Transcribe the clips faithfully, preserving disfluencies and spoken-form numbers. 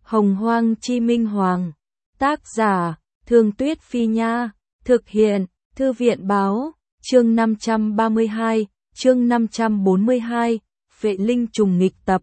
Hồng Hoang Chi Minh Hoàng. Tác giả, Thương Tuyết Phi Nha. Thực hiện, Thư viện Báo. Chương năm trăm ba mươi hai, chương năm trăm bốn mươi hai, Phệ Linh Trùng nghịch tập.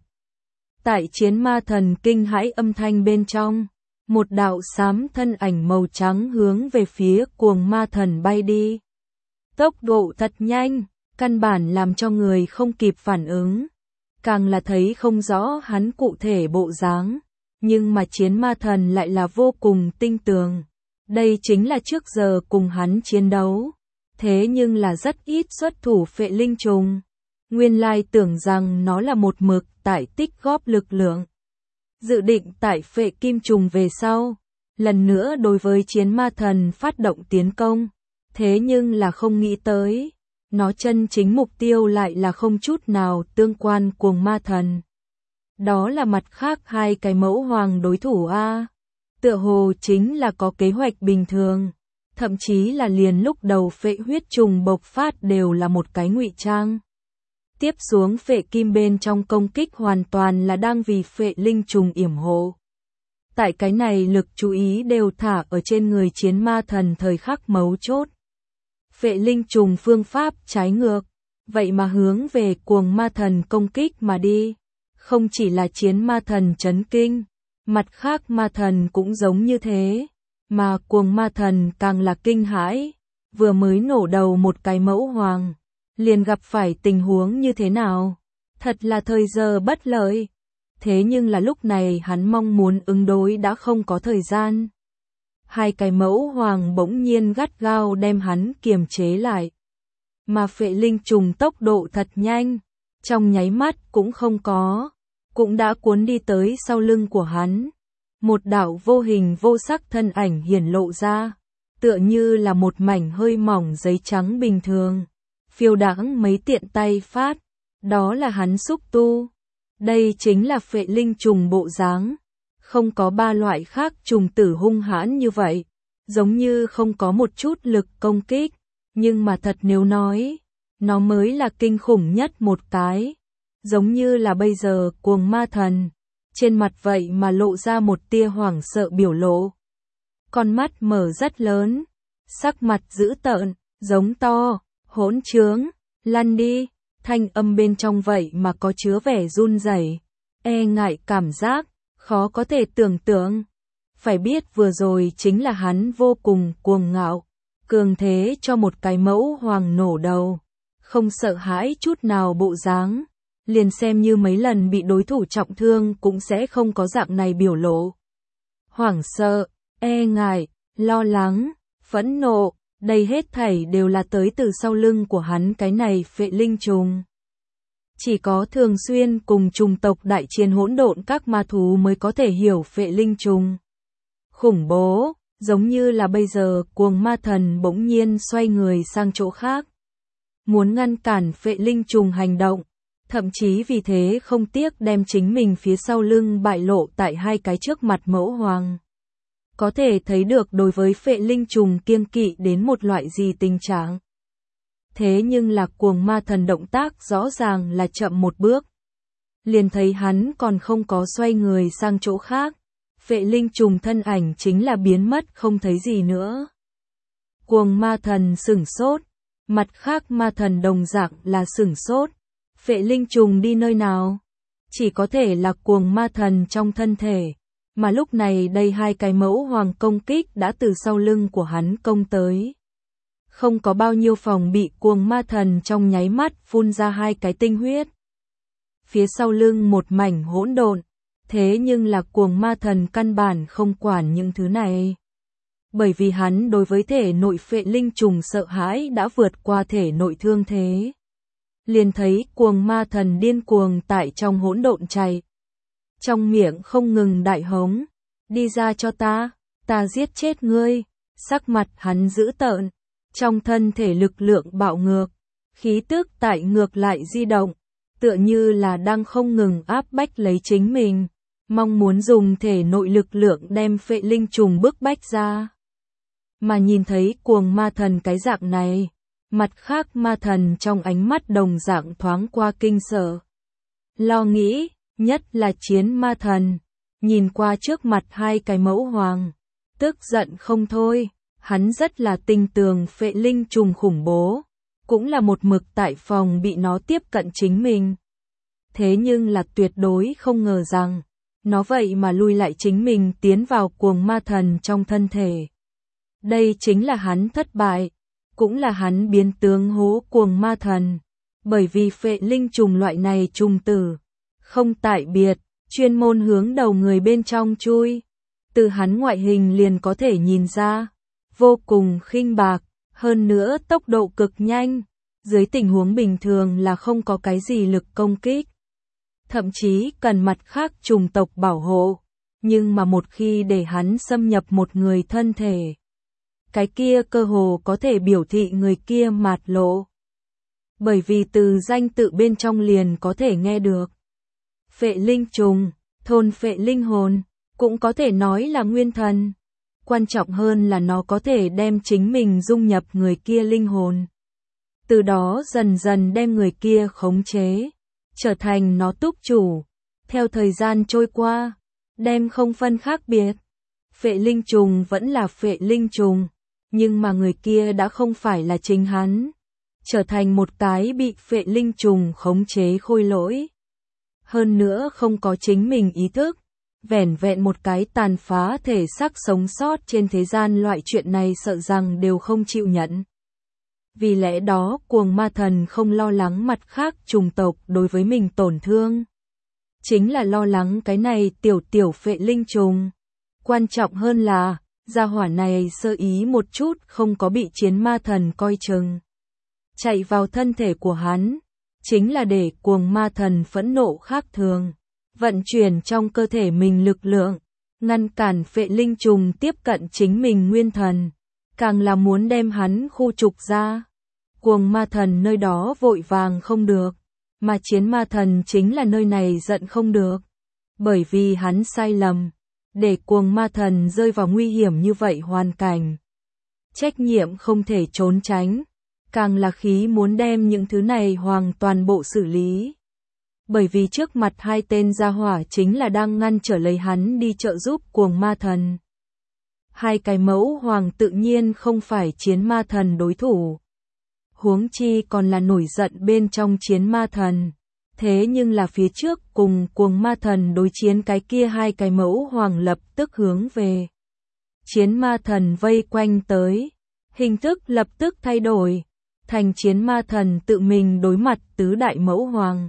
Tại chiến ma thần kinh hãi âm thanh bên trong, một đạo xám thân ảnh màu trắng hướng về phía cuồng ma thần bay đi. Tốc độ thật nhanh, căn bản làm cho người không kịp phản ứng. Càng là thấy không rõ hắn cụ thể bộ dáng, nhưng mà chiến ma thần lại là vô cùng tinh tường. Đây chính là trước giờ cùng hắn chiến đấu. Thế nhưng là rất ít xuất thủ phệ linh trùng. Nguyên lai tưởng rằng nó là một mực tại tích góp lực lượng. Dự định tại phệ kim trùng về sau, lần nữa đối với chiến ma thần phát động tiến công. Thế nhưng là không nghĩ tới, nó chân chính mục tiêu lại là không chút nào tương quan cuồng ma thần. Đó là mặt khác hai cái mẫu hoàng đối thủ A. Tựa hồ chính là có kế hoạch bình thường. Thậm chí là liền lúc đầu phệ huyết trùng bộc phát đều là một cái ngụy trang. Tiếp xuống phệ kim bên trong công kích hoàn toàn là đang vì phệ linh trùng yểm hộ. Tại cái này lực chú ý đều thả ở trên người chiến ma thần thời khắc mấu chốt. Phệ linh trùng phương pháp trái ngược, vậy mà hướng về cuồng ma thần công kích mà đi. Không chỉ là chiến ma thần chấn kinh, mặt khác ma thần cũng giống như thế. Mà cuồng ma thần càng là kinh hãi, vừa mới nổ đầu một cái mẫu hoàng, liền gặp phải tình huống như thế nào. Thật là thời giờ bất lợi. Thế nhưng là lúc này hắn mong muốn ứng đối đã không có thời gian. Hai cái mẫu hoàng bỗng nhiên gắt gao đem hắn kiềm chế lại. Mà phệ linh trùng tốc độ thật nhanh, trong nháy mắt cũng không có, cũng đã cuốn đi tới sau lưng của hắn. Một đạo vô hình vô sắc thân ảnh hiển lộ ra, tựa như là một mảnh hơi mỏng giấy trắng bình thường, phiêu đãng mấy tiện tay phát, đó là hắn xúc tu. Đây chính là phệ linh trùng bộ dáng, không có ba loại khác trùng tử hung hãn như vậy, giống như không có một chút lực công kích, nhưng mà thật nếu nói, nó mới là kinh khủng nhất một cái, giống như là bây giờ cuồng ma thần. Trên mặt vậy mà lộ ra một tia hoảng sợ biểu lộ. Con mắt mở rất lớn, sắc mặt dữ tợn, giống to, hỗn trướng, lăn đi, thanh âm bên trong vậy mà có chứa vẻ run rẩy, e ngại cảm giác, khó có thể tưởng tượng. Phải biết vừa rồi chính là hắn vô cùng cuồng ngạo, cường thế cho một cái mẫu hoàng nổ đầu, không sợ hãi chút nào bộ dáng. Liền xem như mấy lần bị đối thủ trọng thương cũng sẽ không có dạng này biểu lộ. Hoảng sợ, e ngại, lo lắng, phẫn nộ, đây hết thảy đều là tới từ sau lưng của hắn cái này phệ linh trùng. Chỉ có thường xuyên cùng trùng tộc đại chiến hỗn độn các ma thú mới có thể hiểu phệ linh trùng. Khủng bố, giống như là bây giờ cuồng ma thần bỗng nhiên xoay người sang chỗ khác. Muốn ngăn cản phệ linh trùng hành động. Thậm chí vì thế không tiếc đem chính mình phía sau lưng bại lộ tại hai cái trước mặt mẫu hoàng. Có thể thấy được đối với phệ linh trùng kiêng kỵ đến một loại gì tình trạng. Thế nhưng là cuồng ma thần động tác rõ ràng là chậm một bước. Liền thấy hắn còn không có xoay người sang chỗ khác. Phệ linh trùng thân ảnh chính là biến mất không thấy gì nữa. Cuồng ma thần sửng sốt. Mặt khác ma thần đồng dạng là sửng sốt. Phệ linh trùng đi nơi nào? Chỉ có thể là cuồng ma thần trong thân thể. Mà lúc này đây hai cái mẫu hoàng công kích đã từ sau lưng của hắn công tới. Không có bao nhiêu phòng bị cuồng ma thần trong nháy mắt phun ra hai cái tinh huyết. Phía sau lưng một mảnh hỗn độn. Thế nhưng là cuồng ma thần căn bản không quản những thứ này. Bởi vì hắn đối với thể nội phệ linh trùng sợ hãi đã vượt qua thể nội thương thế. Liền thấy cuồng ma thần điên cuồng tại trong hỗn độn chạy. Trong miệng không ngừng đại hống. Đi ra cho ta, ta giết chết ngươi. Sắc mặt hắn dữ tợn. Trong thân thể lực lượng bạo ngược. Khí tức tại ngược lại di động. Tựa như là đang không ngừng áp bách lấy chính mình. Mong muốn dùng thể nội lực lượng đem phệ linh trùng bức bách ra. Mà nhìn thấy cuồng ma thần cái dạng này. Mặt khác ma thần trong ánh mắt đồng dạng thoáng qua kinh sợ. Lo nghĩ, nhất là chiến ma thần. nhìn qua trước mặt hai cái mẫu hoàng, tức giận không thôi, hắn rất là tin tưởng phệ linh trùng khủng bố, cũng là một mực tại phòng bị nó tiếp cận chính mình. Thế nhưng là tuyệt đối không ngờ rằng, nó vậy mà lui lại chính mình tiến vào cuồng ma thần trong thân thể. Đây chính là hắn thất bại, cũng là hắn biến tướng hố cuồng ma thần, bởi vì phệ linh trùng loại này trùng tử, không tại biệt, chuyên môn hướng đầu người bên trong chui. Từ hắn ngoại hình liền có thể nhìn ra, vô cùng khinh bạc, hơn nữa tốc độ cực nhanh, dưới tình huống bình thường là không có cái gì lực công kích. Thậm chí cần mặt khác chủng tộc bảo hộ, nhưng mà một khi để hắn xâm nhập một người thân thể, cái kia cơ hồ có thể biểu thị người kia mạt lộ. Bởi vì từ danh tự bên trong liền có thể nghe được. Phệ linh trùng, thôn phệ linh hồn, cũng có thể nói là nguyên thần. Quan trọng hơn là nó có thể đem chính mình dung nhập người kia linh hồn. Từ đó dần dần đem người kia khống chế, trở thành nó túc chủ. Theo thời gian trôi qua, đem không phân khác biệt. Phệ linh trùng vẫn là phệ linh trùng, nhưng mà người kia đã không phải là chính hắn, trở thành một cái bị phệ linh trùng khống chế khôi lỗi. Hơn nữa không có chính mình ý thức, vẻn vẹn một cái tàn phá thể xác sống sót trên thế gian, loại chuyện này sợ rằng đều không chịu nhận. Vì lẽ đó cuồng ma thần không lo lắng mặt khác chủng tộc đối với mình tổn thương, chính là lo lắng cái này tiểu tiểu phệ linh trùng. Quan trọng hơn là, gia hỏa này sơ ý một chút không có bị chiến ma thần coi chừng, chạy vào thân thể của hắn, chính là để cuồng ma thần phẫn nộ khác thường, vận chuyển trong cơ thể mình lực lượng, ngăn cản phệ linh trùng tiếp cận chính mình nguyên thần, càng là muốn đem hắn khu trục ra. Cuồng ma thần nơi đó vội vàng không được, mà chiến ma thần chính là nơi này giận không được, bởi vì hắn sai lầm, để cuồng ma thần rơi vào nguy hiểm như vậy hoàn cảnh. Trách nhiệm không thể trốn tránh, càng là khí muốn đem những thứ này hoàn toàn bộ xử lý. Bởi vì trước mặt hai tên gia hỏa chính là đang ngăn trở lấy hắn đi trợ giúp cuồng ma thần. Hai cái mẫu hoàng tự nhiên không phải chiến ma thần đối thủ. Huống chi còn là nổi giận bên trong chiến ma thần. Thế nhưng là phía trước cùng cuồng ma thần đối chiến cái kia hai cái mẫu hoàng lập tức hướng về. Chiến ma thần vây quanh tới, hình thức lập tức thay đổi, thành chiến ma thần tự mình đối mặt tứ đại mẫu hoàng.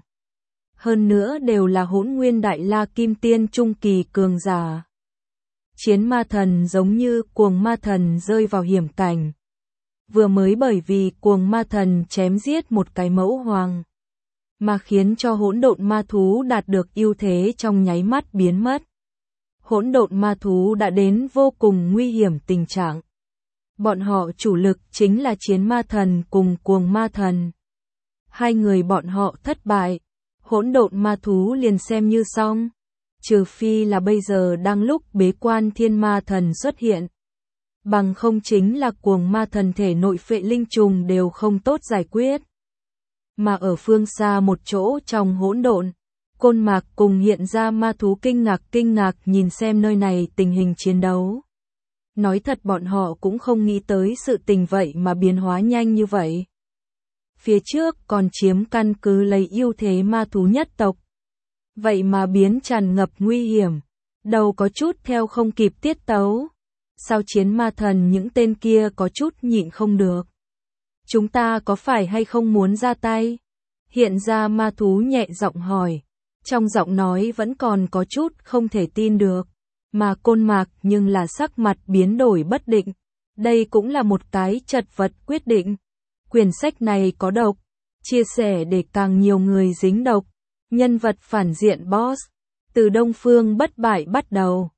Hơn nữa đều là hỗn nguyên đại la kim tiên trung kỳ cường giả. Chiến ma thần giống như cuồng ma thần rơi vào hiểm cảnh. Vừa mới bởi vì cuồng ma thần chém giết một cái mẫu hoàng, mà khiến cho hỗn độn ma thú đạt được ưu thế trong nháy mắt biến mất. Hỗn độn ma thú đã đến vô cùng nguy hiểm tình trạng. Bọn họ chủ lực chính là chiến ma thần cùng cuồng ma thần. Hai người bọn họ thất bại, hỗn độn ma thú liền xem như xong. Trừ phi là bây giờ đang lúc bế quan thiên ma thần xuất hiện. Bằng không chính là cuồng ma thần thể nội phệ linh trùng đều không tốt giải quyết. Mà ở phương xa một chỗ trong hỗn độn, Côn Mạc cùng hiện ra ma thú kinh ngạc kinh ngạc nhìn xem nơi này tình hình chiến đấu. Nói thật bọn họ cũng không nghĩ tới sự tình vậy mà biến hóa nhanh như vậy. Phía trước còn chiếm căn cứ lấy ưu thế ma thú nhất tộc. Vậy mà biến tràn ngập nguy hiểm, đầu có chút theo không kịp tiết tấu. Sao chiến ma thần những tên kia có chút nhịn không được. Chúng ta có phải hay không muốn ra tay? Hiện ra ma thú nhẹ giọng hỏi. Trong giọng nói vẫn còn có chút không thể tin được. Mà Côn Mạc nhưng là sắc mặt biến đổi bất định. Đây cũng là một cái chật vật quyết định. Quyển sách này có độc. Chia sẻ để càng nhiều người dính độc. Nhân vật phản diện boss. Từ Đông Phương bất bại bắt đầu.